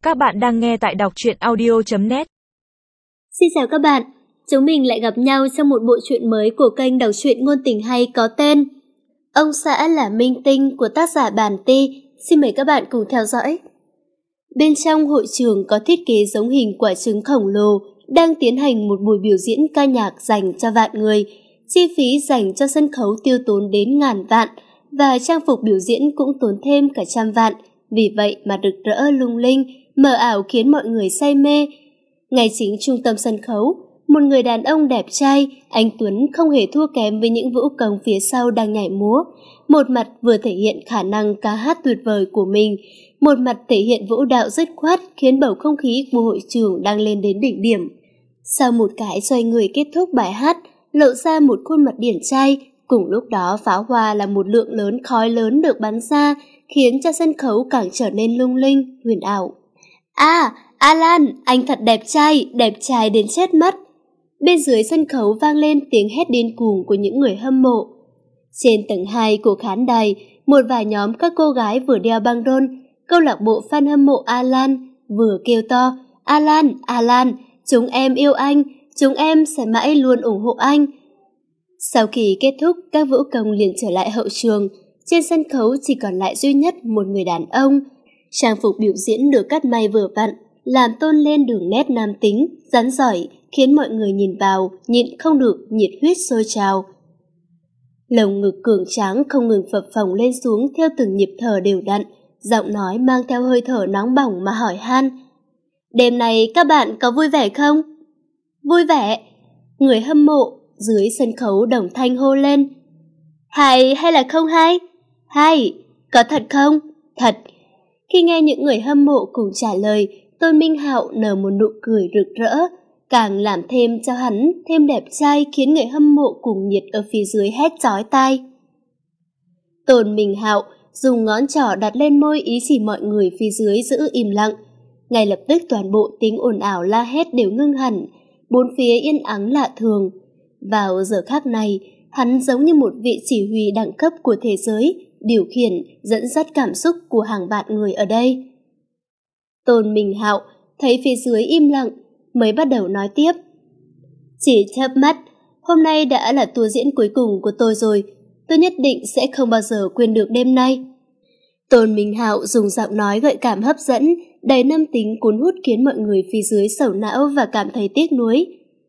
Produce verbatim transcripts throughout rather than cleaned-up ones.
Các bạn đang nghe tại đọc truyện audio chấm net. Xin chào các bạn, chúng mình lại gặp nhau trong một bộ truyện mới của kênh đọc truyện ngôn tình hay có tên Ông xã là minh tinh của tác giả Bản Ti. Xin mời các bạn cùng theo dõi. Bên trong hội trường có thiết kế giống hình quả trứng khổng lồ, đang tiến hành một buổi biểu diễn ca nhạc dành cho vạn người. Chi phí dành cho sân khấu tiêu tốn đến ngàn vạn, và trang phục biểu diễn cũng tốn thêm cả trăm vạn. Vì vậy mà rực rỡ lung linh, mờ ảo khiến mọi người say mê. Ngay chính trung tâm sân khấu, một người đàn ông đẹp trai, anh Tuấn không hề thua kém với những vũ công phía sau đang nhảy múa. Một mặt vừa thể hiện khả năng ca hát tuyệt vời của mình, một mặt thể hiện vũ đạo dứt khoát khiến bầu không khí của hội trường đang lên đến đỉnh điểm. Sau một cái xoay người kết thúc bài hát, lộ ra một khuôn mặt điển trai, cùng lúc đó pháo hoa là một lượng lớn khói lớn được bắn ra, khiến cho sân khấu càng trở nên lung linh, huyền ảo. À, Alan, anh thật đẹp trai, đẹp trai đến chết mất. Bên dưới sân khấu vang lên tiếng hét điên cuồng của những người hâm mộ. Trên tầng hai của khán đài, một vài nhóm các cô gái vừa đeo băng rôn, câu lạc bộ fan hâm mộ Alan, vừa kêu to, Alan, Alan, chúng em yêu anh, chúng em sẽ mãi luôn ủng hộ anh. Sau khi kết thúc, các vũ công liền trở lại hậu trường. Trên sân khấu chỉ còn lại duy nhất một người đàn ông. Trang phục biểu diễn được cắt may vừa vặn, làm tôn lên đường nét nam tính, rắn giỏi, khiến mọi người nhìn vào, nhịn không được, nhiệt huyết sôi trào. Lồng ngực cường tráng không ngừng phập phồng lên xuống theo từng nhịp thở đều đặn, giọng nói mang theo hơi thở nóng bỏng mà hỏi han. Đêm này các bạn có vui vẻ không? Vui vẻ! Người hâm mộ dưới sân khấu đồng thanh hô lên. Hay hay là không hay? Hay! Có thật không? Thật! Khi nghe những người hâm mộ cùng trả lời, Tôn Minh Hạo nở một nụ cười rực rỡ, càng làm thêm cho hắn thêm đẹp trai, khiến người hâm mộ cùng nhiệt ở phía dưới hét chói tai. Tôn Minh Hạo dùng ngón trỏ đặt lên môi ý chỉ mọi người phía dưới giữ im lặng. Ngay lập tức toàn bộ tiếng ồn ào la hét đều ngưng hẳn, bốn phía yên ắng lạ thường. Vào giờ khắc này, hắn giống như một vị chỉ huy đẳng cấp của thế giới, điều khiển, dẫn dắt cảm xúc của hàng vạn người ở đây. Tôn Minh Hạo thấy phía dưới im lặng, mới bắt đầu nói tiếp. Chỉ chớp mắt, hôm nay đã là tour diễn cuối cùng của tôi rồi, tôi nhất định sẽ không bao giờ quên được đêm nay. Tôn Minh Hạo dùng giọng nói gợi cảm hấp dẫn, đầy nam tính cuốn hút khiến mọi người phía dưới sầu não và cảm thấy tiếc nuối.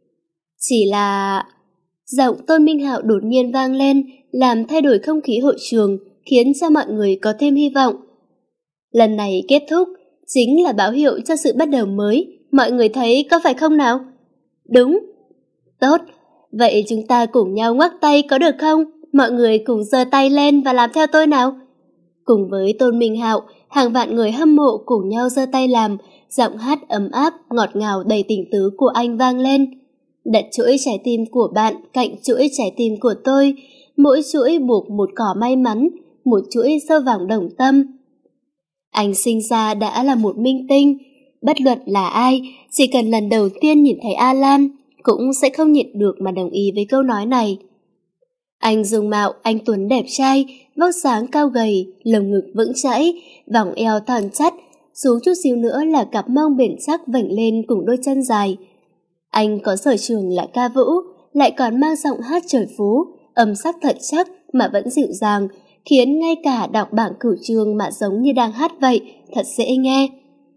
Chỉ là... Giọng Tôn Minh Hạo đột nhiên vang lên, làm thay đổi không khí hội trường, khiến cho mọi người có thêm hy vọng. Lần này kết thúc, chính là báo hiệu cho sự bắt đầu mới, mọi người thấy có phải không nào? Đúng. Tốt, vậy chúng ta cùng nhau ngoắc tay có được không? Mọi người cùng giơ tay lên và làm theo tôi nào. Cùng với Tôn Minh Hạo, hàng vạn người hâm mộ cùng nhau giơ tay làm, giọng hát ấm áp, ngọt ngào đầy tình tứ của anh vang lên. Đặt chuỗi trái tim của bạn cạnh chuỗi trái tim của tôi, mỗi chuỗi buộc một cỏ may mắn, một chuỗi sao vàng đồng tâm. Anh sinh ra đã là một minh tinh, bất luận là ai, chỉ cần lần đầu tiên nhìn thấy Alan, cũng sẽ không nhịn được mà đồng ý với câu nói này. Anh dung mạo, anh Tuấn đẹp trai, vóc dáng cao gầy, lồng ngực vững chãi, vòng eo thon chắc, xuống chút xíu nữa là cặp mông bền chắc vểnh lên cùng đôi chân dài. Anh có sở trường là ca vũ, lại còn mang giọng hát trời phú, âm sắc thật chắc mà vẫn dịu dàng, khiến ngay cả đọc bảng cửu chương mà giống như đang hát vậy, thật dễ nghe.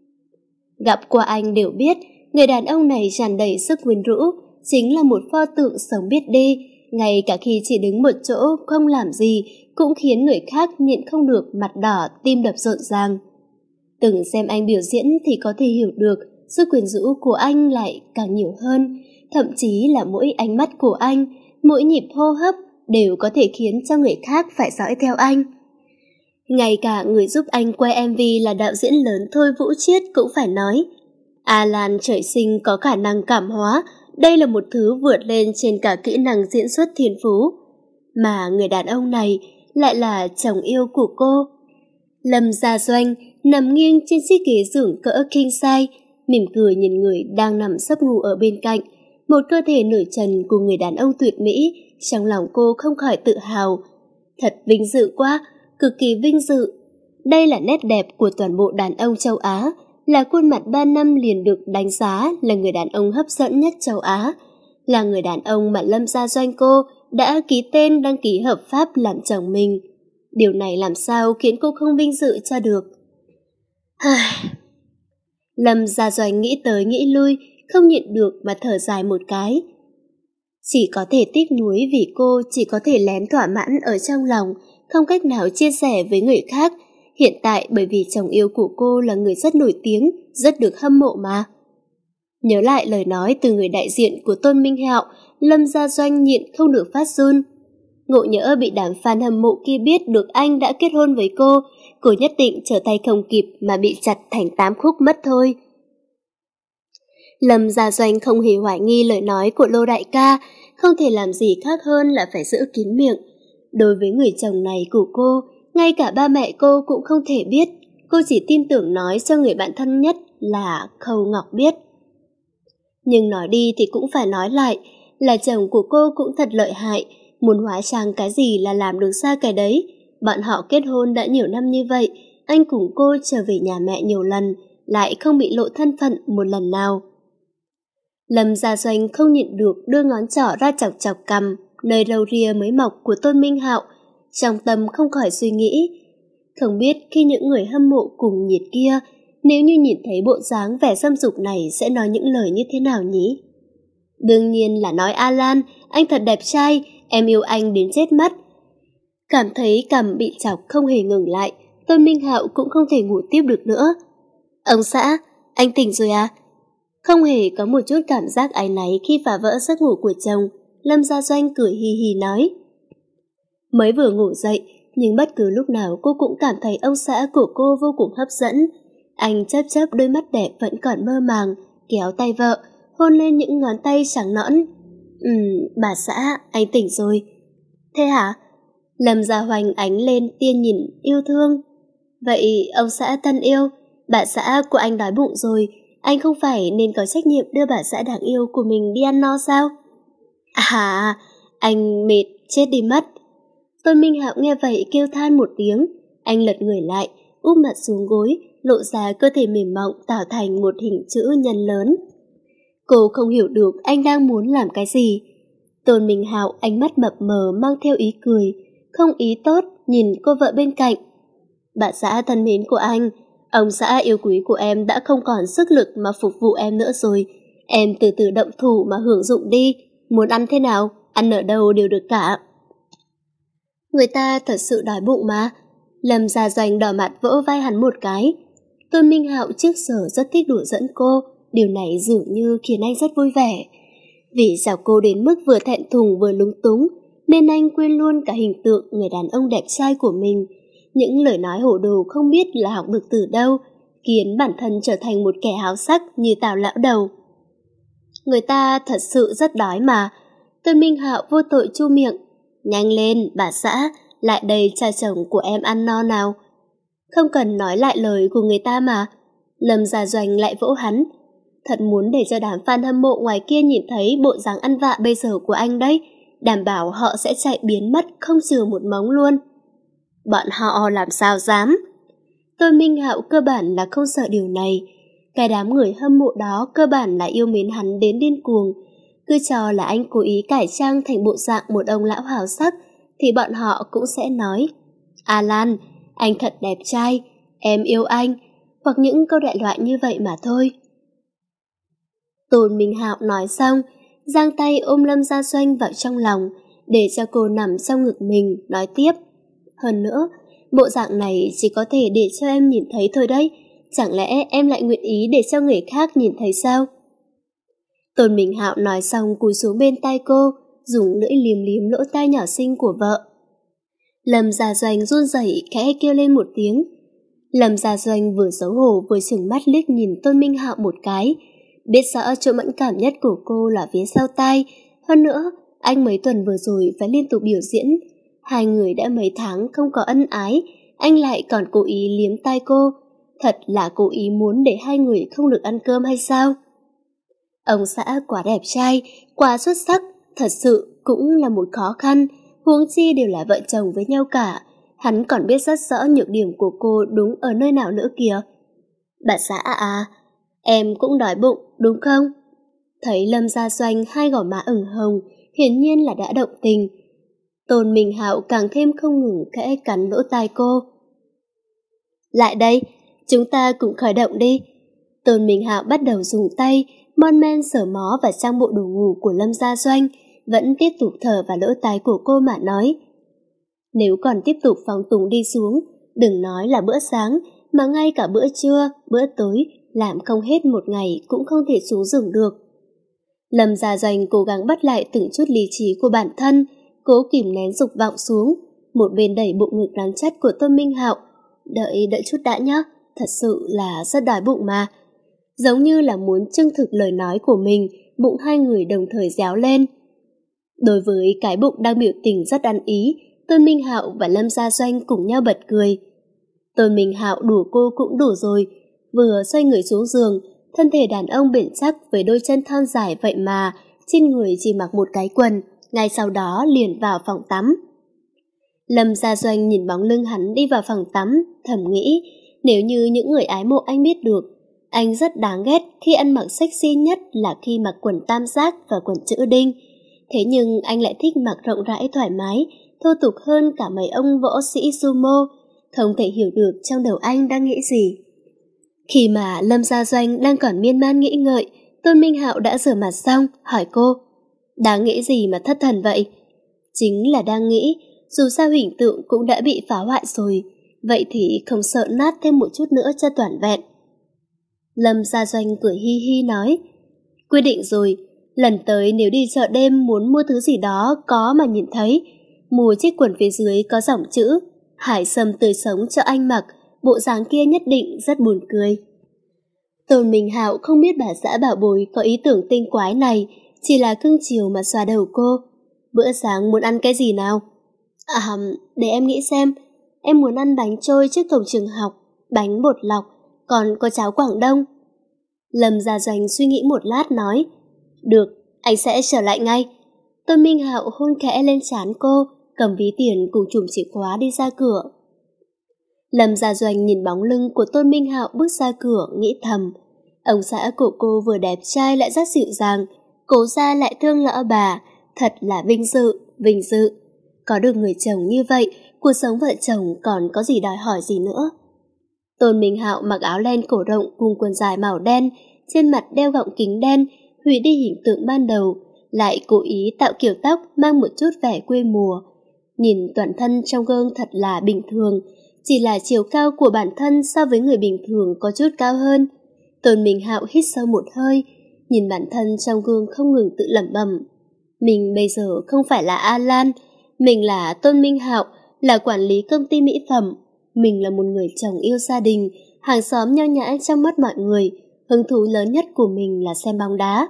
Gặp qua anh đều biết, người đàn ông này tràn đầy sức quyến rũ, chính là một pho tượng sống biết đi, ngay cả khi chỉ đứng một chỗ không làm gì, cũng khiến người khác nhịn không được mặt đỏ, tim đập rộn ràng. Từng xem anh biểu diễn thì có thể hiểu được, sức quyến rũ của anh lại càng nhiều hơn, thậm chí là mỗi ánh mắt của anh, mỗi nhịp hô hấp đều có thể khiến cho người khác phải dõi theo anh. Ngay cả người giúp anh quay em vê là đạo diễn lớn Thôi Vũ Chiết cũng phải nói, Alan trời sinh có khả năng cảm hóa, đây là một thứ vượt lên trên cả kỹ năng diễn xuất thiên phú. Mà người đàn ông này lại là chồng yêu của cô. Lâm Gia Doanh nằm nghiêng trên chiếc ghế giường cỡ king size, mỉm cười nhìn người đang nằm sấp ngủ ở bên cạnh, một cơ thể nửa trần của người đàn ông tuyệt mỹ, trong lòng cô không khỏi tự hào. Thật vinh dự quá, cực kỳ vinh dự. Đây là nét đẹp của toàn bộ đàn ông châu Á, là khuôn mặt ba năm liền được đánh giá là người đàn ông hấp dẫn nhất châu Á, là người đàn ông mà Lâm Gia Doanh cô đã ký tên đăng ký hợp pháp làm chồng mình. Điều này làm sao khiến cô không vinh dự cho được. Lâm Gia Doanh nghĩ tới nghĩ lui, không nhịn được mà thở dài một cái. Chỉ có thể tiếc nuối vì cô chỉ có thể lén thỏa mãn ở trong lòng, không cách nào chia sẻ với người khác. Hiện tại bởi vì chồng yêu của cô là người rất nổi tiếng, rất được hâm mộ mà. Nhớ lại lời nói từ người đại diện của Tôn Minh Hạo, Lâm Gia Doanh nhịn không được phát run. Ngộ nhỡ bị đám fan hâm mộ kia biết được anh đã kết hôn với cô, cô nhất định trở tay không kịp mà bị chặt thành tám khúc mất thôi. Lâm Gia Doanh không hề hoài nghi lời nói của Lô đại ca, không thể làm gì khác hơn là phải giữ kín miệng. Đối với người chồng này của cô, ngay cả ba mẹ cô cũng không thể biết, cô chỉ tin tưởng nói cho người bạn thân nhất là Khâu Ngọc biết. Nhưng nói đi thì cũng phải nói lại, là chồng của cô cũng thật lợi hại, muốn hóa trang cái gì là làm được ra cái đấy. Bọn họ kết hôn đã nhiều năm như vậy, anh cùng cô trở về nhà mẹ nhiều lần, lại không bị lộ thân phận một lần nào. Lâm Gia Doanh không nhịn được đưa ngón trỏ ra chọc chọc cằm, nơi râu ria mới mọc của Tôn Minh Hạo, trong tâm không khỏi suy nghĩ. Không biết khi những người hâm mộ cùng nhiệt kia, nếu như nhìn thấy bộ dáng vẻ dâm dục này sẽ nói những lời như thế nào nhỉ? Đương nhiên là nói Alan, anh thật đẹp trai, em yêu anh đến chết mất. Cảm thấy cằm bị chọc không hề ngừng lại, Tôn Minh Hạo cũng không thể ngủ tiếp được nữa. Ông xã, anh tỉnh rồi à? Không hề có một chút cảm giác áy náy khi phá vỡ giấc ngủ của chồng, Lâm Gia Doanh cười hì hì nói. Mới vừa ngủ dậy, nhưng bất cứ lúc nào cô cũng cảm thấy ông xã của cô vô cùng hấp dẫn. Anh chớp chớp đôi mắt đẹp vẫn còn mơ màng, kéo tay vợ, hôn lên những ngón tay trắng nõn. Ừm, bà xã, anh tỉnh rồi. Thế hả? Lâm Gia Hoành ánh lên tia nhìn yêu thương. Vậy ông xã thân yêu, bà xã của anh đói bụng rồi, anh không phải nên có trách nhiệm đưa bà xã đáng yêu của mình đi ăn no sao? À, anh mệt chết đi mất. Tôn Minh Hạo nghe vậy kêu than một tiếng, anh lật người lại, úp mặt xuống gối, lộ ra cơ thể mềm mọng tạo thành một hình chữ nhân lớn. Cô không hiểu được anh đang muốn làm cái gì. Tôn Minh Hạo ánh mắt mập mờ mang theo ý cười, không ý tốt nhìn cô vợ bên cạnh. Bà xã thân mến của anh, ông xã yêu quý của em đã không còn sức lực mà phục vụ em nữa rồi. Em từ từ động thủ mà hưởng dụng đi, muốn ăn thế nào, ăn ở đâu đều được cả. Người ta thật sự đói bụng mà. Lâm Gia Doanh đỏ mặt vỗ vai hắn một cái. Tôn Minh Hạo trước giờ rất thích đùa dẫn cô, điều này dường như khiến anh rất vui vẻ. Vì sao cô đến mức vừa thẹn thùng vừa lúng túng, nên anh quên luôn cả hình tượng người đàn ông đẹp trai của mình. Những lời nói hổ đồ không biết là học được từ đâu, khiến bản thân trở thành một kẻ háo sắc như Tào lão đầu. Người ta thật sự rất đói mà. Tôn Minh Hạo vô tội chu miệng. Nhanh lên, bà xã, lại đây cha chồng của em ăn no nào. Không cần nói lại lời của người ta mà. Lâm Gia Doanh lại vỗ hắn. Thật muốn để cho đám fan hâm mộ ngoài kia nhìn thấy bộ dáng ăn vạ bây giờ của anh đấy. Đảm bảo họ sẽ chạy biến mất không chừa một móng luôn. Bọn họ làm sao dám. Tôn Minh Hạo cơ bản là không sợ điều này. Cái đám người hâm mộ đó cơ bản là yêu mến hắn đến điên cuồng. Cứ cho là anh cố ý cải trang thành bộ dạng một ông lão hào sắc, thì bọn họ cũng sẽ nói Alan, anh thật đẹp trai, em yêu anh, hoặc những câu đại loại như vậy mà thôi. Tôn Minh Hạo nói xong, giang tay ôm Lâm Gia Doanh vào trong lòng, để cho cô nằm trong ngực mình, nói tiếp. Hơn nữa, bộ dạng này chỉ có thể để cho em nhìn thấy thôi đấy, chẳng lẽ em lại nguyện ý để cho người khác nhìn thấy sao? Tôn Minh Hạo nói xong cúi xuống bên tai cô, dùng lưỡi liếm liếm lỗ tai nhỏ xinh của vợ. Lâm Gia Doanh run rẩy khẽ kêu lên một tiếng. Lâm Gia Doanh vừa xấu hổ vừa trừng mắt liếc nhìn Tôn Minh Hạo một cái, biết rõ chỗ mẫn cảm nhất của cô là phía sau tai. Hơn nữa, anh mấy tuần vừa rồi phải liên tục biểu diễn, hai người đã mấy tháng không có ân ái, anh lại còn cố ý liếm tai cô, thật là cố ý muốn để hai người không được ăn cơm hay sao? Ông xã quá đẹp trai, quá xuất sắc, thật sự cũng là một khó khăn, huống chi đều là vợ chồng với nhau cả. Hắn còn biết rất rõ nhược điểm của cô đúng ở nơi nào nữa kìa. Bà xã à à, em cũng đói bụng, đúng không? Thấy Lâm Gia Doanh hai gò má ửng hồng, hiển nhiên là đã động tình. Tôn Minh Hạo càng thêm không ngừng khẽ cắn lỗ tai cô. Lại đây, chúng ta cùng khởi động đi. Tôn Minh Hạo bắt đầu dùng tay, mon men sờ mó vào trang bộ đồ ngủ của Lâm Gia Doanh, vẫn tiếp tục thở vào lỗ tai của cô mà nói. Nếu còn tiếp tục phóng túng đi xuống, đừng nói là bữa sáng, mà ngay cả bữa trưa, bữa tối, làm không hết một ngày cũng không thể xuống giường được. Lâm Gia Doanh cố gắng bắt lại từng chút lý trí của bản thân, cố kìm nén dục vọng xuống, một bên đẩy bụng ngực rắn chắc của Tôn Minh Hạo. Đợi, đợi chút đã nhé, thật sự là rất đói bụng mà. Giống như là muốn chứng thực lời nói của mình, bụng hai người đồng thời réo lên. Đối với cái bụng đang biểu tình rất ăn ý, Tôn Minh Hạo và Lâm Gia Doanh cùng nhau bật cười. Tôn Minh Hạo đùa cô cũng đủ rồi, vừa xoay người xuống giường, thân thể đàn ông bền chắc với đôi chân thon dài vậy mà trên người chỉ mặc một cái quần, ngay sau đó liền vào phòng tắm. Lâm Gia Doanh nhìn bóng lưng hắn đi vào phòng tắm, thầm nghĩ nếu như những người ái mộ anh biết được, anh rất đáng ghét khi ăn mặc sexy nhất là khi mặc quần tam giác và quần chữ đinh. Thế nhưng anh lại thích mặc rộng rãi thoải mái, thô tục hơn cả mấy ông võ sĩ sumo, không thể hiểu được trong đầu anh đang nghĩ gì. Khi mà Lâm Gia Doanh đang còn miên man nghĩ ngợi, Tôn Minh Hạo đã rửa mặt xong, hỏi cô, đang nghĩ gì mà thất thần vậy? Chính là đang nghĩ, dù sao hình tượng cũng đã bị phá hoại rồi, vậy thì không sợ nát thêm một chút nữa cho toàn vẹn. Lâm Gia Doanh cười hi hi nói, quyết định rồi, lần tới nếu đi chợ đêm muốn mua thứ gì đó có mà nhìn thấy, mua chiếc quần phía dưới có dòng chữ Hải Sâm tươi sống cho anh mặc, bộ dáng kia nhất định rất buồn cười. Tôn Minh Hạo không biết bà xã bảo bối có ý tưởng tinh quái này, chỉ là cưng chiều mà xoa đầu cô. Bữa sáng muốn ăn cái gì nào? À, để em nghĩ xem, em muốn ăn bánh trôi trước cổng trường học, bánh bột lọc, còn có cháo Quảng Đông. Lâm Gia Doanh suy nghĩ một lát nói, được, anh sẽ trở lại ngay. Tôn Minh Hạo hôn khẽ lên trán cô, cầm ví tiền cùng chùm chìa khóa đi ra cửa. Lâm Gia Doanh nhìn bóng lưng của Tôn Minh Hạo bước ra cửa, nghĩ thầm, ông xã của cô vừa đẹp trai lại rất dịu dàng, cố gia lại thương lỡ bà, thật là vinh dự, vinh dự. Có được người chồng như vậy, cuộc sống vợ chồng còn có gì đòi hỏi gì nữa. Tôn Minh Hạo mặc áo len cổ rộng cùng quần dài màu đen, trên mặt đeo gọng kính đen, hủy đi hình tượng ban đầu, lại cố ý tạo kiểu tóc mang một chút vẻ quê mùa. Nhìn toàn thân trong gương thật là bình thường, chỉ là chiều cao của bản thân so với người bình thường có chút cao hơn. Tôn Minh Hạo hít sâu một hơi, nhìn bản thân trong gương không ngừng tự lẩm bẩm. Mình bây giờ không phải là Alan, mình là Tôn Minh Hạo, là quản lý công ty mỹ phẩm. Mình là một người chồng yêu gia đình, hàng xóm nho nhã trong mắt mọi người, hứng thú lớn nhất của mình là xem bóng đá.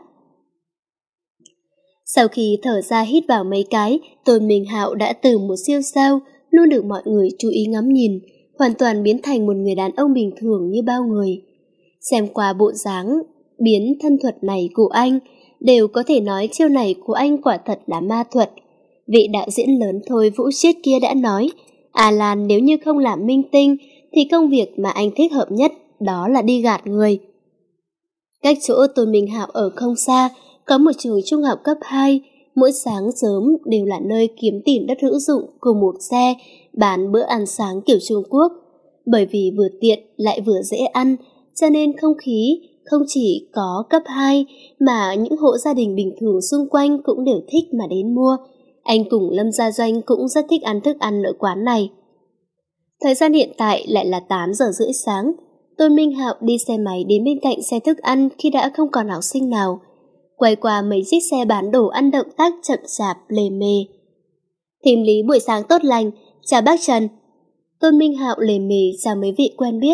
Sau khi thở ra hít vào mấy cái, Tôn Minh Hạo đã từ một siêu sao, luôn được mọi người chú ý ngắm nhìn, hoàn toàn biến thành một người đàn ông bình thường như bao người. Xem qua bộ dáng, biến thân thuật này của anh, đều có thể nói chiêu này của anh quả thật là ma thuật. Vị đạo diễn lớn Thôi Vũ Chiết kia đã nói, Alan nếu như không làm minh tinh, thì công việc mà anh thích hợp nhất đó là đi gạt người. Cách chỗ Tôn Minh Hạo ở không xa, có một trường trung học cấp hai, mỗi sáng sớm đều là nơi kiếm tìm đất hữu dụng cùng một xe bán bữa ăn sáng kiểu Trung Quốc. Bởi vì vừa tiện lại vừa dễ ăn, cho nên không khí không chỉ có cấp hai mà những hộ gia đình bình thường xung quanh cũng đều thích mà đến mua. Anh cùng Lâm Gia Doanh cũng rất thích ăn thức ăn ở quán này. Thời gian hiện tại lại là tám giờ rưỡi sáng. Tôn Minh Hạo đi xe máy đến bên cạnh xe thức ăn khi đã không còn học sinh nào. Quay qua mấy chiếc xe bán đồ ăn động tác chậm chạp lề mề. Thím Lý buổi sáng tốt lành, chào bác Trần. Tôn Minh Hạo lề mề chào mấy vị quen biết.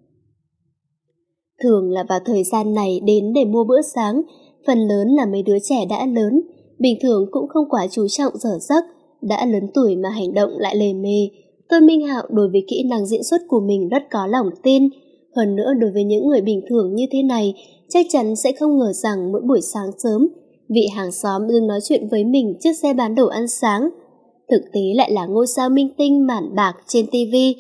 Thường là vào thời gian này đến để mua bữa sáng, phần lớn là mấy đứa trẻ đã lớn, bình thường cũng không quá chú trọng giờ giấc, đã lớn tuổi mà hành động lại lề mề. Tôn Minh Hạo đối với kỹ năng diễn xuất của mình rất có lòng tin. Hơn nữa đối với những người bình thường như thế này, chắc chắn sẽ không ngờ rằng mỗi buổi sáng sớm, vị hàng xóm đừng nói chuyện với mình trước xe bán đồ ăn sáng. Thực tế lại là ngôi sao minh tinh mản bạc trên ti vi.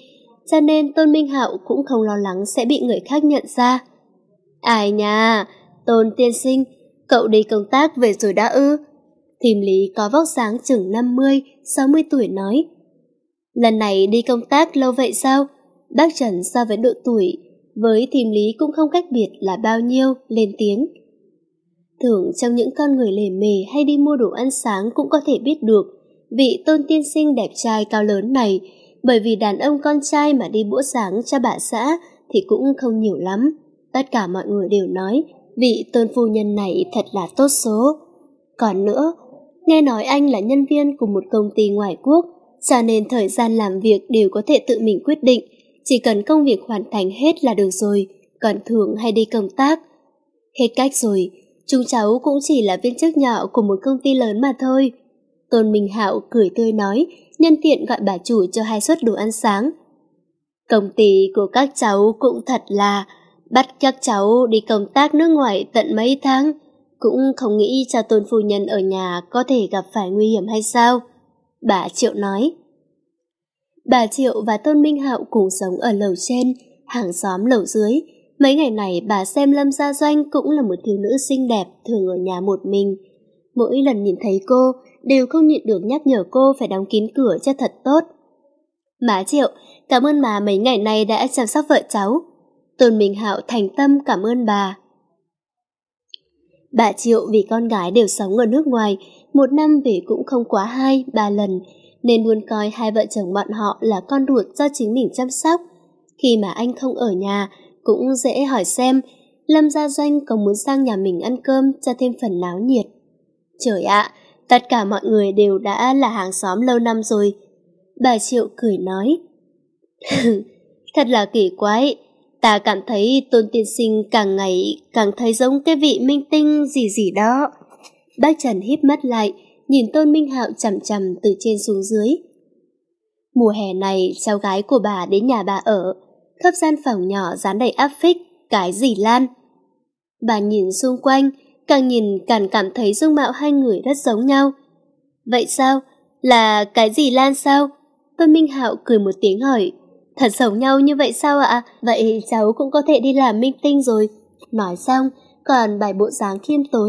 cho nên Tôn Minh Hạo cũng không lo lắng sẽ bị người khác nhận ra. Ai nha, Tôn tiên sinh, cậu đi công tác về rồi đã ư? Thím Lý có vóc dáng chừng năm mươi, sáu mươi tuổi nói. Lần này đi công tác lâu vậy sao? Bác Trần so với độ tuổi với thím Lý cũng không cách biệt là bao nhiêu, lên tiếng. Thường trong những con người lề mề hay đi mua đồ ăn sáng cũng có thể biết được vị Tôn tiên sinh đẹp trai cao lớn này, bởi vì đàn ông con trai mà đi bữa sáng cho bà xã thì cũng không nhiều lắm. Tất cả mọi người đều nói vị Tôn phu nhân này thật là tốt số. Còn nữa, nghe nói anh là nhân viên của một công ty ngoại quốc, cho nên thời gian làm việc đều có thể tự mình quyết định, chỉ cần công việc hoàn thành hết là được rồi, còn thường hay đi công tác. Hết cách rồi, chúng cháu cũng chỉ là viên chức nhỏ của một công ty lớn mà thôi. Tôn Minh Hạo cười tươi nói, nhân tiện gọi bà chủ cho hai suất đồ ăn sáng. Công ty của các cháu cũng thật là bắt các cháu đi công tác nước ngoài tận mấy tháng, cũng không nghĩ cho Tôn phu nhân ở nhà có thể gặp phải nguy hiểm hay sao? Bà Triệu nói. Bà Triệu và Tôn Minh Hạo cùng sống ở lầu trên, hàng xóm lầu dưới. Mấy ngày này bà xem Lâm Gia Doanh cũng là một thiếu nữ xinh đẹp thường ở nhà một mình. Mỗi lần nhìn thấy cô đều không nhịn được nhắc nhở cô phải đóng kín cửa cho thật tốt. Má Triệu, cảm ơn má mấy ngày nay đã chăm sóc vợ cháu. Tôn Minh Hạo thành tâm cảm ơn bà. Bà Triệu vì con gái đều sống ở nước ngoài, một năm về cũng không quá hai, ba lần, nên luôn coi hai vợ chồng bọn họ là con ruột do chính mình chăm sóc. Khi mà anh không ở nhà, cũng dễ hỏi xem Lâm Gia Doanh có muốn sang nhà mình ăn cơm cho thêm phần náo nhiệt. Trời ạ, tất cả mọi người đều đã là hàng xóm lâu năm rồi. Bà Triệu cười nói. Thật là kỳ quái, ta cảm thấy Tôn tiên sinh càng ngày càng thấy giống cái vị minh tinh gì gì đó. Bác Trần híp mắt lại, nhìn Tôn Minh Hạo chằm chằm từ trên xuống dưới. Mùa hè này cháu gái của bà đến nhà bà ở, khắp gian phòng nhỏ dán đầy áp phích, cái gì Lan. Bà nhìn xung quanh, càng nhìn càng cảm thấy dung mạo hai người rất giống nhau. Vậy sao? Là cái gì Lan sao? Tôn Minh Hạo cười một tiếng hỏi. Thật giống nhau như vậy sao ạ? Vậy cháu cũng có thể đi làm minh tinh rồi. Nói xong, còn bài bộ dáng khiêm tốn.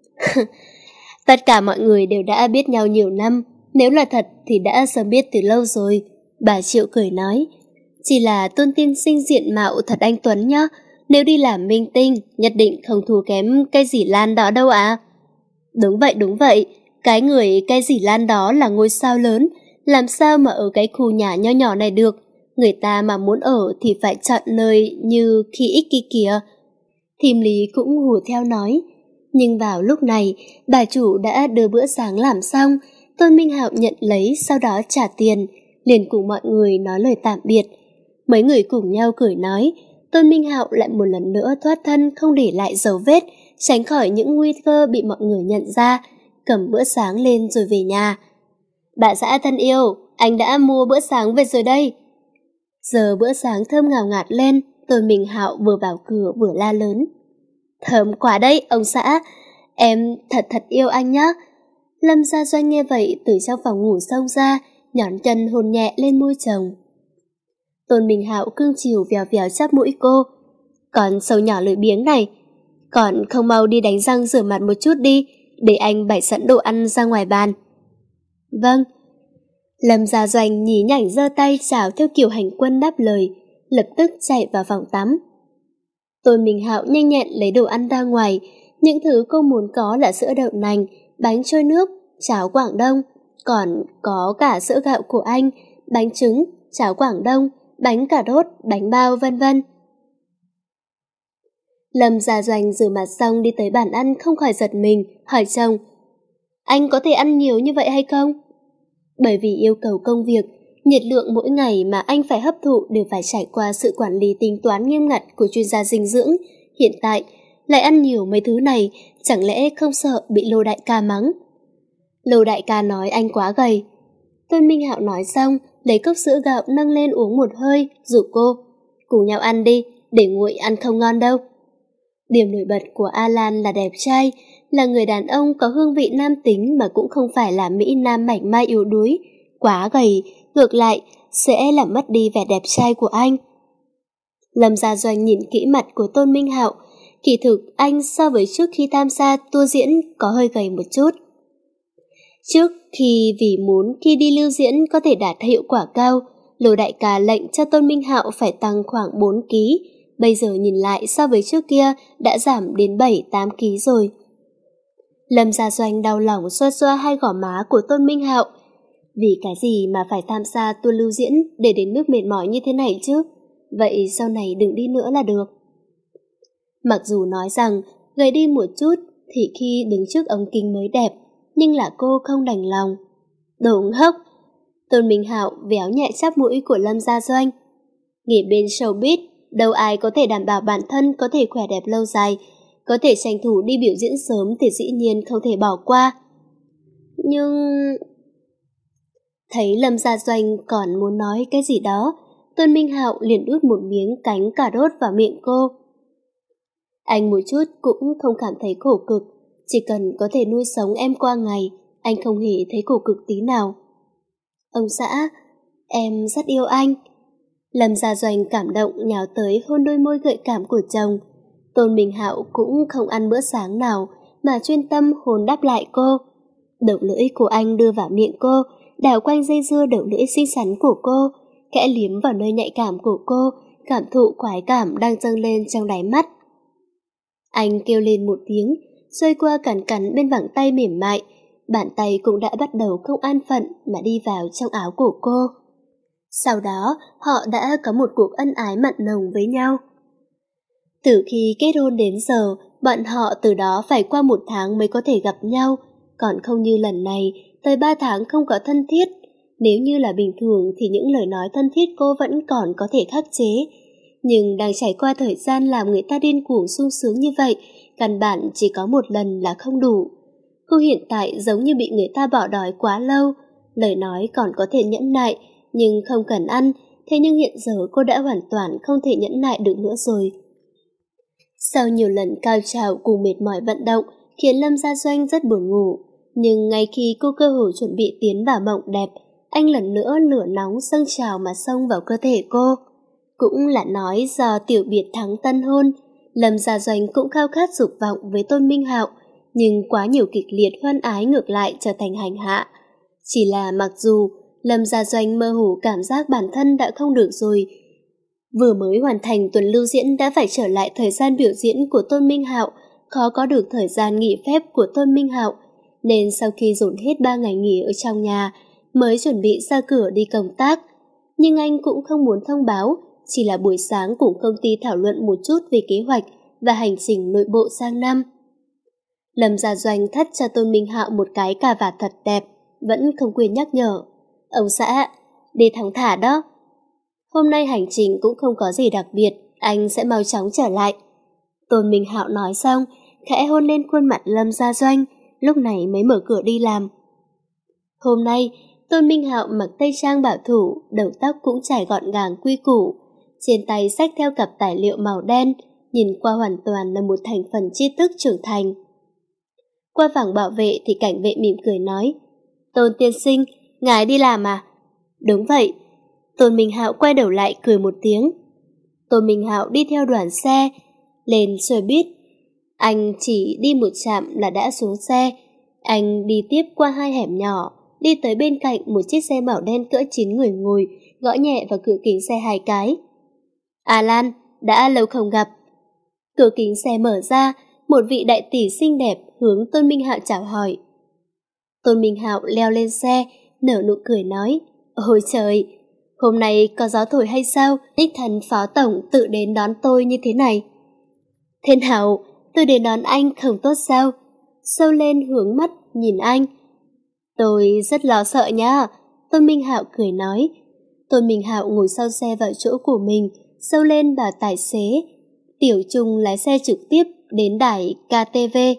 Tất cả mọi người đều đã biết nhau nhiều năm, nếu là thật thì đã sớm biết từ lâu rồi. Bà Triệu cười nói. Chỉ là Tôn tiên sinh diện mạo thật anh tuấn nhá. Nếu đi làm minh tinh, nhất định không thua kém cái dì Lan đó đâu ạ. Đúng vậy, đúng vậy. Cái người cái dì Lan đó là ngôi sao lớn, làm sao mà ở cái khu nhà nho nhỏ này được. Người ta mà muốn ở thì phải chọn nơi như khi ích kia kìa. Thím Lý cũng hùa theo nói. Nhưng vào lúc này, bà chủ đã đưa bữa sáng làm xong. Tôn Minh Hạo nhận lấy, sau đó trả tiền, liền cùng mọi người nói lời tạm biệt. Mấy người cùng nhau cười nói. Tôn Minh Hạo lại một lần nữa thoát thân không để lại dấu vết, tránh khỏi những nguy cơ bị mọi người nhận ra, cầm bữa sáng lên rồi về nhà. Bà xã thân yêu, anh đã mua bữa sáng về rồi đây. Giờ bữa sáng thơm ngào ngạt lên, Tôn Minh Hạo vừa vào cửa vừa la lớn. Thơm quá đấy, ông xã, em thật thật yêu anh nhá. Lâm Gia Doanh nghe vậy từ trong phòng ngủ xông ra, nhón chân hôn nhẹ lên môi chồng. Tôn Minh Hạo cưng chiều vèo vèo chắp mũi cô. Còn sâu nhỏ lười biếng này, còn không mau đi đánh răng rửa mặt một chút đi, để anh bày sẵn đồ ăn ra ngoài bàn. Vâng. Lâm Gia Doanh nhí nhảnh giơ tay chào theo kiểu hành quân đáp lời, lập tức chạy vào phòng tắm. Tôn Minh Hạo nhanh nhẹn lấy đồ ăn ra ngoài, những thứ cô muốn có là sữa đậu nành, bánh trôi nước, cháo Quảng Đông, còn có cả sữa gạo của anh, bánh trứng, cháo Quảng Đông, bánh cà rốt, bánh bao vân vân. Lâm Gia Doanh rửa mặt xong đi tới bàn ăn không khỏi giật mình, hỏi chồng. Anh có thể ăn nhiều như vậy hay không? Bởi vì yêu cầu công việc, nhiệt lượng mỗi ngày mà anh phải hấp thụ đều phải trải qua sự quản lý tính toán nghiêm ngặt của chuyên gia dinh dưỡng. Hiện tại, lại ăn nhiều mấy thứ này, chẳng lẽ không sợ bị Lô đại ca mắng? Lô đại ca nói anh quá gầy. Tôn Minh Hạo nói xong, lấy cốc sữa gạo nâng lên uống một hơi, rủ cô. Cùng nhau ăn đi, để nguội ăn không ngon đâu. Điểm nổi bật của Alan là đẹp trai, là người đàn ông có hương vị nam tính mà cũng không phải là Mỹ Nam mảnh mai yếu đuối, quá gầy, ngược lại, sẽ làm mất đi vẻ đẹp trai của anh. Lâm Gia Doanh nhìn kỹ mặt của Tôn Minh Hạo, kỳ thực anh so với trước khi tham gia tour diễn có hơi gầy một chút. Trước khi vì muốn khi đi lưu diễn có thể đạt hiệu quả cao, Lô đại ca lệnh cho Tôn Minh Hạo phải tăng khoảng bốn ki lô gam, bây giờ nhìn lại so với trước kia đã giảm đến bảy tám ki lô gam rồi. Lâm Gia Doanh đau lòng xoa xoa hai gò má của Tôn Minh Hạo. Vì cái gì mà phải tham gia tour lưu diễn để đến mức mệt mỏi như thế này chứ? Vậy sau này đừng đi nữa là được. Mặc dù nói rằng gầy đi một chút thì khi đứng trước ống kính mới đẹp, nhưng là cô không đành lòng. Đồ ngốc! Tôn Minh Hạo véo nhẹ chắp mũi của Lâm Gia Doanh. Nghỉ bên showbiz, đâu ai có thể đảm bảo bản thân có thể khỏe đẹp lâu dài, có thể tranh thủ đi biểu diễn sớm thì dĩ nhiên không thể bỏ qua. Nhưng... Thấy Lâm Gia Doanh còn muốn nói cái gì đó, Tôn Minh Hạo liền đút một miếng cánh cà rốt vào miệng cô. Anh một chút cũng không cảm thấy khổ cực, chỉ cần có thể nuôi sống em qua ngày, anh không hề thấy khổ cực tí nào. Ông xã, em rất yêu anh. Lâm Gia Doanh cảm động nhào tới hôn đôi môi gợi cảm của chồng. Tôn Minh Hạo cũng không ăn bữa sáng nào mà chuyên tâm hôn đáp lại cô. Đầu lưỡi của anh đưa vào miệng cô, đảo quanh dây dưa đầu lưỡi xinh xắn của cô, kẽ liếm vào nơi nhạy cảm của cô, cảm thụ khoái cảm đang dâng lên trong đáy mắt. Anh kêu lên một tiếng, xuôi qua cắn cắn bên vẳng tay mềm mại, bàn tay cũng đã bắt đầu không an phận mà đi vào trong áo của cô. Sau đó, họ đã có một cuộc ân ái mặn nồng với nhau. Từ khi kết hôn đến giờ, bọn họ từ đó phải qua một tháng mới có thể gặp nhau, còn không như lần này, tới ba tháng không có thân thiết. Nếu như là bình thường thì những lời nói thân thiết cô vẫn còn có thể khắc chế. Nhưng đang trải qua thời gian làm người ta điên cuồng sung sướng như vậy, căn bản chỉ có một lần là không đủ. Cô hiện tại giống như bị người ta bỏ đói quá lâu, lời nói còn có thể nhẫn nại, nhưng không cần ăn, thế nhưng hiện giờ cô đã hoàn toàn không thể nhẫn nại được nữa rồi. Sau nhiều lần cao trào cùng mệt mỏi vận động, khiến Lâm Gia Doanh rất buồn ngủ, nhưng ngay khi cô cơ hồ chuẩn bị tiến vào mộng đẹp, anh lần nữa lửa nóng dâng trào mà xông vào cơ thể cô. Cũng là nói do tiểu biệt thắng tân hôn, Lâm Gia Doanh cũng khao khát dục vọng với Tôn Minh Hạo, nhưng quá nhiều kịch liệt hoan ái ngược lại trở thành hành hạ. Chỉ là mặc dù Lâm Gia Doanh mơ hồ cảm giác bản thân đã không được rồi, vừa mới hoàn thành tuần lưu diễn đã phải trở lại thời gian biểu diễn của Tôn Minh Hạo, khó có được thời gian nghỉ phép của Tôn Minh Hạo, nên sau khi dồn hết ba ngày nghỉ ở trong nhà, mới chuẩn bị ra cửa đi công tác. Nhưng anh cũng không muốn thông báo, chỉ là buổi sáng cùng công ty thảo luận một chút về kế hoạch và hành trình nội bộ sang năm. Lâm Gia Doanh thắt cho Tôn Minh Hạo một cái cà vạt thật đẹp, vẫn không quên nhắc nhở. Ông xã, đi thong thả đó. Hôm nay hành trình cũng không có gì đặc biệt, anh sẽ mau chóng trở lại. Tôn Minh Hạo nói xong, khẽ hôn lên khuôn mặt Lâm Gia Doanh, lúc này mới mở cửa đi làm. Hôm nay, Tôn Minh Hạo mặc tây trang bảo thủ, đầu tóc cũng trải gọn gàng quy củ, trên tay xách theo cặp tài liệu màu đen, nhìn qua hoàn toàn là một thành phần tri thức trưởng thành. Qua phòng bảo vệ thì cảnh vệ mỉm cười nói, Tôn tiên sinh, ngài đi làm à? Đúng vậy. Tôn Minh Hạo quay đầu lại cười một tiếng. Tôn Minh Hạo đi theo đoàn xe, lên xe buýt. Anh chỉ đi một trạm là đã xuống xe. Anh đi tiếp qua hai hẻm nhỏ, đi tới bên cạnh một chiếc xe màu đen cỡ chín người ngồi, gõ nhẹ vào cửa kính xe hai cái. À Lan, đã lâu không gặp. Cửa kính xe mở ra, một vị đại tỷ xinh đẹp hướng Tôn Minh Hạo chào hỏi. Tôn Minh Hạo leo lên xe, nở nụ cười nói, ôi trời, hôm nay có gió thổi hay sao, đích thân phó tổng tự đến đón tôi như thế này. Thế nào, tôi đến đón anh không tốt sao? Sâu lên hướng mắt nhìn anh. Tôi rất lo sợ nhá. Tôn Minh Hạo cười nói. Tôn Minh Hạo ngồi sau xe vào chỗ của mình, sâu lên bảo tài xế Tiểu Trung lái xe trực tiếp đến đài ca tê vê.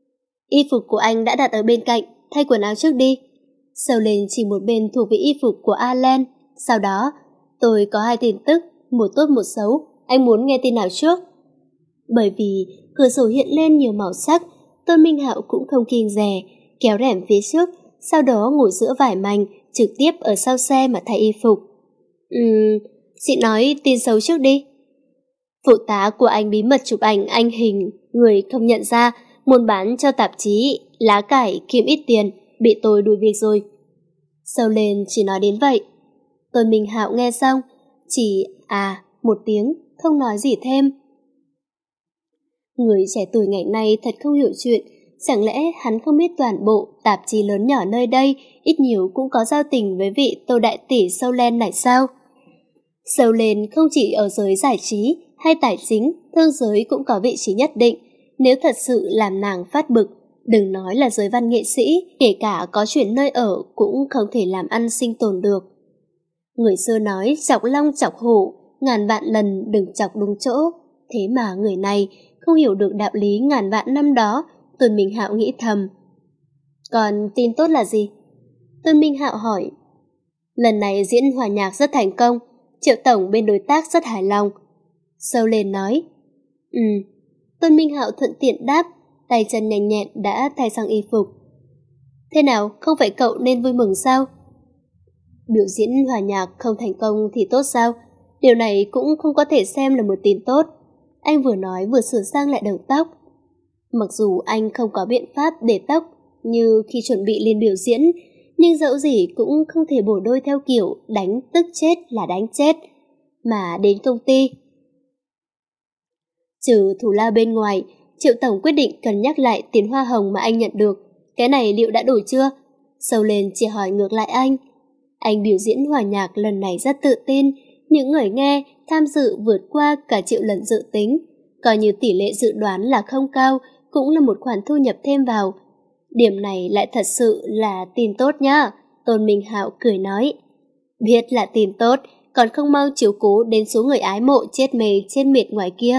Y phục của anh đã đặt ở bên cạnh, thay quần áo trước đi. Sâu lên chỉ một bên thuộc về y phục của Alan. Sau đó, tôi có hai tin tức, một tốt một xấu, anh muốn nghe tin nào trước? Bởi vì cửa sổ hiện lên nhiều màu sắc, Tôn Minh Hạo cũng không kiêng dè, kéo rèm phía trước, sau đó ngồi giữa vải mành, trực tiếp ở sau xe mà thay y phục. Ừm, chị nói tin xấu trước đi. Phụ tá của anh bí mật chụp ảnh anh hình người không nhận ra, muốn bán cho tạp chí, lá cải kiếm ít tiền, bị tôi đuổi việc rồi. Sâu lên chỉ nói đến vậy. Tôn Minh Hạo nghe xong, chỉ à một tiếng, không nói gì thêm. Người trẻ tuổi ngày nay thật không hiểu chuyện, chẳng lẽ hắn không biết toàn bộ tạp chí lớn nhỏ nơi đây ít nhiều cũng có giao tình với vị Tô đại tỷ Sâu Len này sao? Sâu lên không chỉ ở giới giải trí hay tài chính, thương giới cũng có vị trí nhất định. Nếu thật sự làm nàng phát bực, đừng nói là giới văn nghệ sĩ, kể cả có chuyển nơi ở cũng không thể làm ăn sinh tồn được. Người xưa nói chọc long chọc hổ, ngàn vạn lần đừng chọc đúng chỗ. Thế mà người này không hiểu được đạo lý ngàn vạn năm đó. Tôn Minh Hạo nghĩ thầm. Còn tin tốt là gì? Tôn Minh Hạo hỏi. Lần này diễn hòa nhạc rất thành công, Triệu tổng bên đối tác rất hài lòng. Sâu lên nói. Ừ. Tôn Minh Hạo thuận tiện đáp, tay chân nhanh nhẹn đã thay sang y phục. Thế nào, không phải cậu nên vui mừng sao? Biểu diễn hòa nhạc không thành công thì tốt sao? Điều này cũng không có thể xem là một tin tốt. Anh vừa nói vừa sửa sang lại đầu tóc. Mặc dù anh không có biện pháp để tóc như khi chuẩn bị lên biểu diễn, nhưng dẫu gì cũng không thể bổ đôi theo kiểu đánh tức chết là đánh chết. Mà đến công ty, trừ thủ lao bên ngoài, Triệu tổng quyết định cân nhắc lại tiền hoa hồng mà anh nhận được. Cái này liệu đã đủ chưa? Sâu lên chỉ hỏi ngược lại anh. Anh biểu diễn hòa nhạc lần này rất tự tin, những người nghe, tham dự vượt qua cả triệu lần dự tính. Coi như tỷ lệ dự đoán là không cao, cũng là một khoản thu nhập thêm vào. Điểm này lại thật sự là tin tốt nhá, Tôn Minh Hạo cười nói. Biết là tin tốt, còn không mau chiếu cố đến số người ái mộ chết mê trên miệt ngoài kia.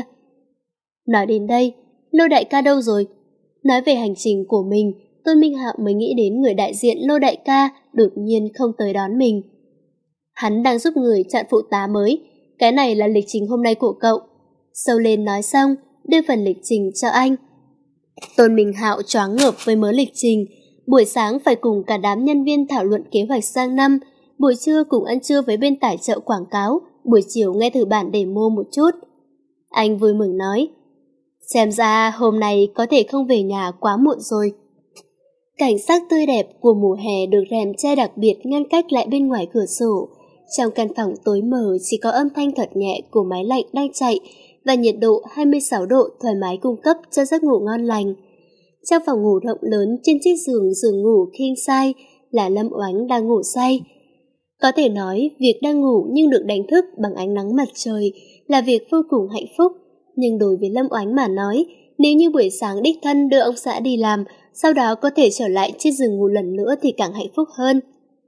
Nói đến đây, Lô đại ca đâu rồi? Nói về hành trình của mình, Tôn Minh Hạo mới nghĩ đến người đại diện Lô đại ca đột nhiên không tới đón mình. Hắn đang giúp người chọn phụ tá mới, cái này là lịch trình hôm nay của cậu. Sâu lên nói xong, đưa phần lịch trình cho anh. Tôn Minh Hạo choáng ngợp với mớ lịch trình. Buổi sáng phải cùng cả đám nhân viên thảo luận kế hoạch sang năm, buổi trưa cùng ăn trưa với bên tài trợ quảng cáo, buổi chiều nghe thử bản demo một chút. Anh vui mừng nói, xem ra hôm nay có thể không về nhà quá muộn rồi. Cảnh sắc tươi đẹp của mùa hè được rèm che đặc biệt ngăn cách lại bên ngoài cửa sổ. Trong căn phòng tối mờ chỉ có âm thanh thật nhẹ của máy lạnh đang chạy và nhiệt độ hai mươi sáu độ thoải mái cung cấp cho giấc ngủ ngon lành. Trong phòng ngủ rộng lớn trên chiếc giường giường ngủ king size là Lâm Oánh đang ngủ say. Có thể nói việc đang ngủ nhưng được đánh thức bằng ánh nắng mặt trời là việc vô cùng hạnh phúc. Nhưng đối với Lâm Oánh mà nói, nếu như buổi sáng đích thân đưa ông xã đi làm, sau đó có thể trở lại chiếc giường ngủ lần nữa thì càng hạnh phúc hơn.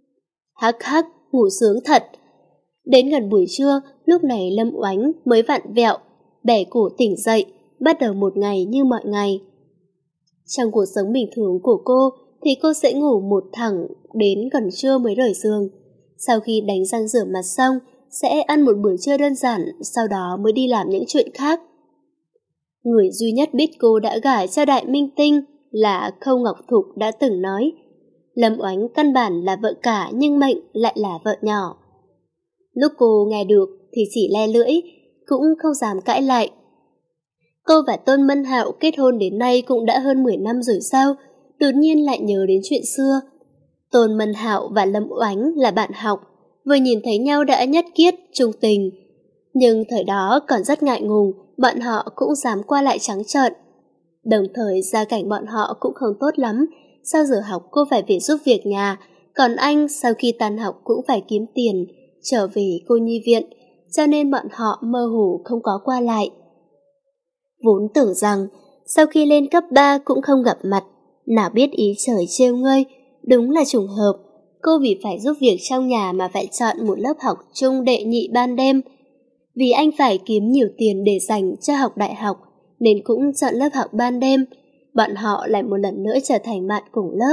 Hắc hắc, ngủ sướng thật. Đến gần buổi trưa, lúc này Lâm Oánh mới vặn vẹo, bẻ cổ tỉnh dậy, bắt đầu một ngày như mọi ngày. Trong cuộc sống bình thường của cô thì cô sẽ ngủ một thẳng đến gần trưa mới rời giường. Sau khi đánh răng rửa mặt xong, sẽ ăn một bữa trưa đơn giản, sau đó mới đi làm những chuyện khác. Người duy nhất biết cô đã gả cho đại minh tinh là Khâu Ngọc Thục đã từng nói, Lâm Oánh căn bản là vợ cả nhưng mệnh lại là vợ nhỏ. Lúc cô nghe được thì chỉ le lưỡi, cũng không dám cãi lại. Cô và Tôn Mân Hạo kết hôn đến nay cũng đã hơn mười năm rồi sao, đột nhiên lại nhớ đến chuyện xưa. Tôn Mân Hạo và Lâm Oánh là bạn học, vừa nhìn thấy nhau đã nhất kiết, trung tình. Nhưng thời đó còn rất ngại ngùng, bọn họ cũng dám qua lại trắng trợn. Đồng thời gia cảnh bọn họ cũng không tốt lắm, sau giờ học cô phải về giúp việc nhà, còn anh sau khi tan học cũng phải kiếm tiền, trở về cô nhi viện, cho nên bọn họ mơ hồ không có qua lại. Vốn tưởng rằng sau khi lên cấp ba cũng không gặp mặt, nào biết ý trời trêu ngươi, đúng là trùng hợp. Cô vì phải giúp việc trong nhà mà phải chọn một lớp học chung đệ nhị ban đêm. Vì anh phải kiếm nhiều tiền để dành cho học đại học, nên cũng chọn lớp học ban đêm. Bọn họ lại một lần nữa trở thành bạn cùng lớp.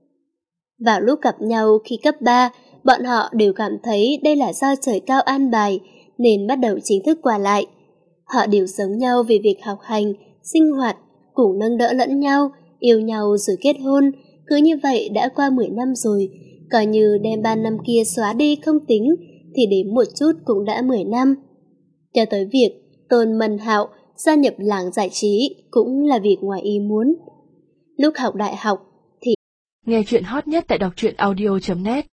Vào lúc gặp nhau khi cấp ba, bọn họ đều cảm thấy đây là do trời cao an bài, nên bắt đầu chính thức qua lại. Họ đều giống nhau về việc học hành, sinh hoạt, cùng nâng đỡ lẫn nhau, yêu nhau rồi kết hôn. Cứ như vậy đã qua mười năm rồi, coi như đem ba năm kia xóa đi không tính, thì đến một chút cũng đã mười năm. Cho tới việc Tôn Mân Hạo gia nhập làng giải trí cũng là việc ngoài ý muốn. Lúc học đại học thì nghe chuyện hot nhất tại đọc truyện audio chấm net.